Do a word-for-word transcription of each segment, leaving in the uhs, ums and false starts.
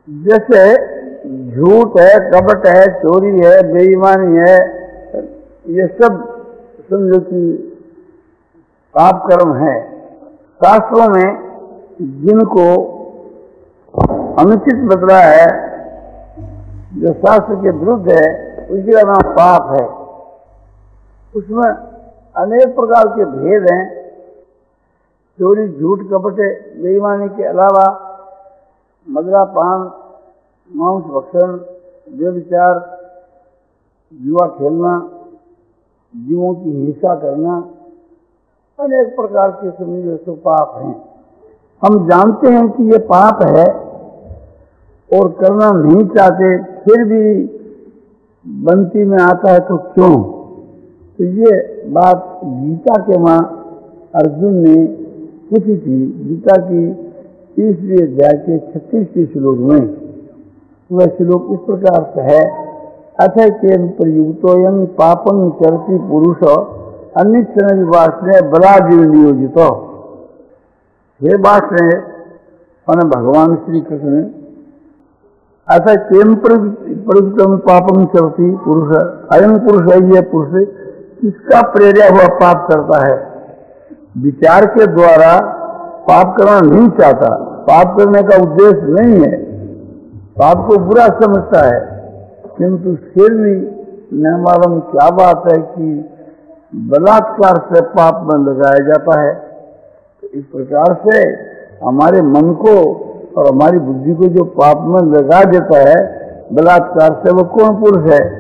जैसे झूठ है, कपट है, चोरी है, बेईमानी है, ये सब समझो कि पाप कर्म है। शास्त्रों में जिनको अनुचित बदला है, जो शास्त्र के विरुद्ध है, उसका नाम पाप है। उसमें अनेक प्रकार के भेद हैं। चोरी, झूठ, कपट, बेईमानी के अलावा मदिरा पान, मांस भक्षण, व्यभिचार, जुआ खेलना, जीवों की हिंसा करना, अनेक प्रकार के समझो तो पाप हैं। हम जानते हैं कि ये पाप है और करना नहीं चाहते, फिर भी बनती में आता है तो क्यों? तो ये बात गीता के मां अर्जुन ने पूछी थी। गीता की तीसरे अध्याय के छत्तीसवें श्लोक में वह श्लोक इस प्रकार से है, अथ केन प्रयुक्तोयं पापं चरति पुरुष अन्यक्षण विवासने बलाजीव नियोजित। हे वासने मैंने भगवान श्री कृष्ण अथ केन प्रयुक्तम पापं चरति पुरुष, अयं पुरुष है, ये पुरुष किसका प्रेरित हुआ पाप करता है? विचार के द्वारा पाप करना नहीं चाहता, पाप करने का उद्देश्य नहीं है, पाप को बुरा समझता है, किंतु फिर भी न मालूम क्या बात है कि बलात्कार से पाप में लगाया जाता है। तो इस प्रकार से हमारे मन को और हमारी बुद्धि को जो पाप में लगा देता है बलात्कार से, वो कौन पुरुष है?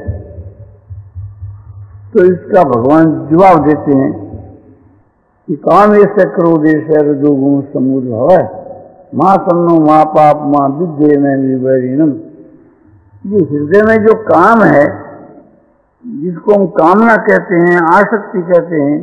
तो इसका भगवान जवाब देते हैं कि काम ऐसे क्रोध ऐसे रजोगुण समुद्र है, माँ सन्नो माँ पाप माँ विद्ये में विवरीनम। ये हृदय में जो काम है, जिसको हम कामना कहते हैं, आसक्ति कहते हैं,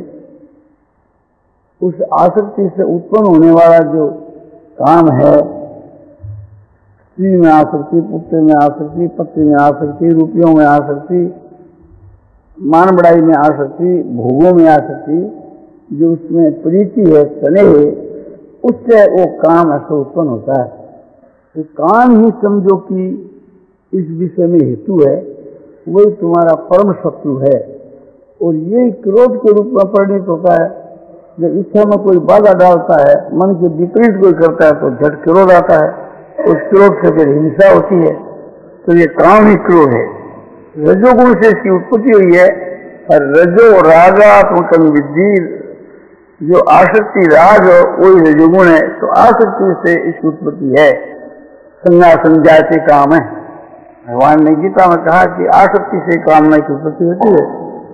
उस आसक्ति से उत्पन्न होने वाला जो काम है, स्त्री में आसक्ति, पुत्र में आसक्ति, पति में आसक्ति, रुपयों में आसक्ति, मान बढ़ाई में आसक्ति, भोगों में आसक्ति, जो उसमें प्रीति है, स्नेह है, उससे वो काम ऐसा उत्पन्न होता है। तो काम ही समझो कि इस विषय में हेतु है, वही तुम्हारा परम शत्रु है। और ये क्रोध के रूप में परिणत होता है। जब इच्छा में कोई बाधा डालता है, मन के विपरीत कोई करता है, तो झट क्रोध आता है, उस क्रोध से फिर हिंसा होती है। तो ये काम ही क्रोध है। रजोगुण से इसकी उत्पत्ति हुई है। और रजो रागात्मक विद्धि, जो आसक्ति राग वही रजोगुण है, तो आसक्ति से इसकी उत्पत्ति है। संज्ञा संजाति काम है। भगवान ने गीता में कहा कि आसक्ति से कामना की उत्पत्ति होती है,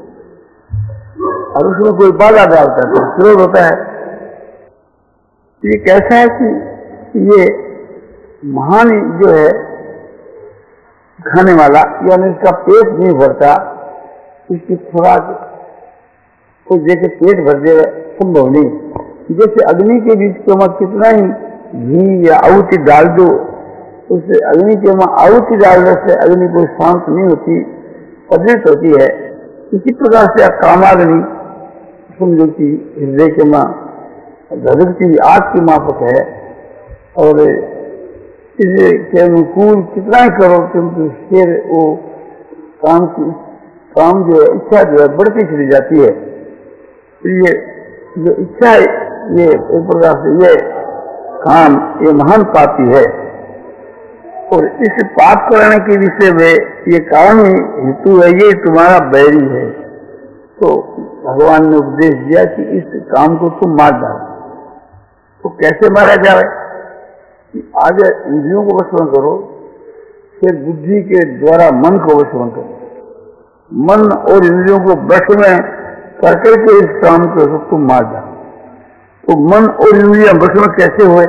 और उसमें कोई बाधा डालता है तो क्रोध होता है। ये कैसा है कि ये महान जो है खाने वाला, यानी इसका पेट नहीं भरता, इसकी खुराक को जैसे पेट भर दे संभव नहीं। जैसे अग्नि के बीच के में कितना ही घी या आहुति डाल दो, उससे अग्नि के में आहुति डालने से अग्नि कोई शांत नहीं होती, प्रज्वलित होती है। इसी प्रकार से कामाग्नि समझो कि हृदय के मां धधकती आग की माफक है, और इसके अनुकूल कितना ही करो किंतु फिर वो काम की काम जो है, इच्छा जो है बढ़ती चली जाती है। ये जो इच्छा है, ये एक प्रकार से ये काम ये महान पापी है। और इस पाप करने के विषय में ये काम ही हेतु है, ये तुम्हारा बैरी है। तो भगवान ने उपदेश दिया कि इस काम को तुम मार डालो। तो कैसे मारा जाए? आगे इंद्रियों को वश करो, फिर बुद्धि के द्वारा मन को वश करो। मन और इंद्रियों को वश में करके के इस काम को तुम मार डालो। तो मन और इंद्रियां वश में कैसे हुए?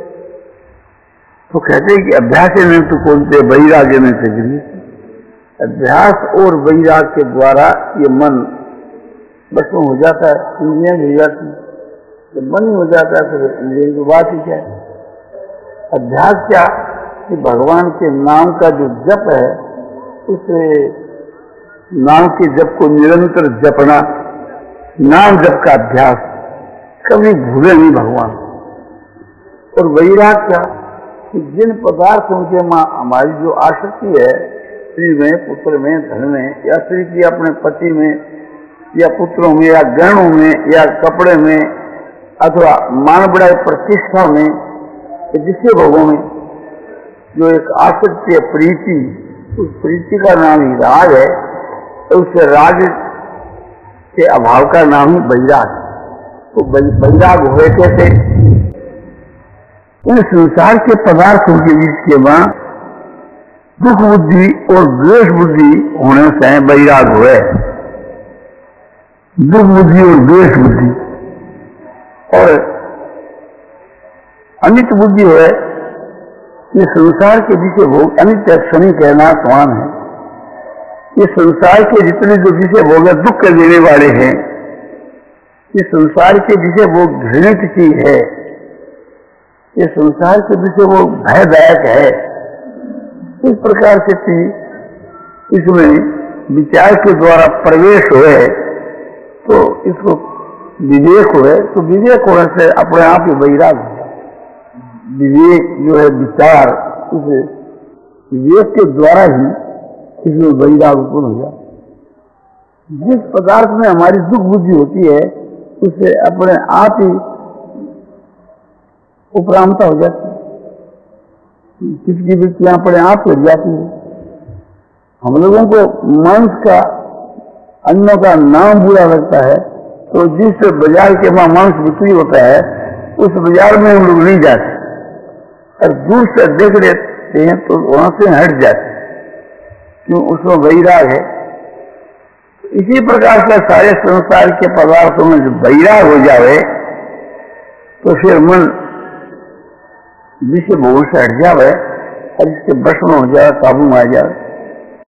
तो कहते हैं कि अभ्यास में तो कौनते वैराग्य में से गिरी। अभ्यास और वैराग के द्वारा ये मन वश में हो जाता है, इंद्रियां भी हो जाती है। जब मन हो जाता है तो इंद्रियों की बात ही क्या है। अभ्यास क्या कि भगवान के नाम का जो जप है, उस नाम के जप को निरंतर जपना, नाम जप का अभ्यास, कभी भूले नहीं भगवान। और वैराग क्या कि जिन पदार्थों के मां हमारी जो आसक्ति है, स्त्री में, पुत्र में, धन में, या स्त्री की अपने पति में, या पुत्रों में, या गहनों में, या कपड़े में, अथवा मान बढ़ाई प्रतिष्ठा में, जिससे भोगों में जो एक आसक्ति है, प्रीति, उस प्रीति का नाम ही राग है। तो उस राग के अभाव का नाम ही वैराग। तो वैराग हुए कैसे? इन संसार के पदार्थों के बीच के मां दुख बुद्धि और द्वेष बुद्धि होने से वैराग हुए। दुख बुद्धि और द्वेष बुद्धि और अनित बुद्धि है। ये संसार के विषय भोग अनित्य क्षणिक है, नाशवान है। ये संसार के जितने जो विषय भोग दुख देने वाले हैं, ये संसार के विषय भोग घृणित चीज है। ये संसार के विषय भोग भयदायक है। इस प्रकार से इसमें विचार के द्वारा प्रवेश हुए तो इसको विवेक हुए, तो विवेक होने से अपने आप ही वैराग हो। विवेक जो है विचार, उस विवेक के द्वारा ही इसमें वैराग उत्पन्न हो जाए। जिस पदार्थ में हमारी दुख बुद्धि होती है उससे अपने आप ही उपरामता हो जाती है, किसकी वृत्तियां अपने आप हो जाती है। हम लोगों को मांस का, अन्नों का नाम बुरा लगता है, तो जिस बाजार के वहां मांस बिक्री होता है उस बाजार में हम लोग नहीं जाते और दूर से देख लेते हैं तो वहां से हट जाते हैं, क्यों? उसमें वैराग है। इसी प्रकार से सारे संसार के पदार्थों में जब वैराग हो जाए तो फिर मन विषय भोग से हट जाए और इसके वश में हो जाए, काबू में आ जाए।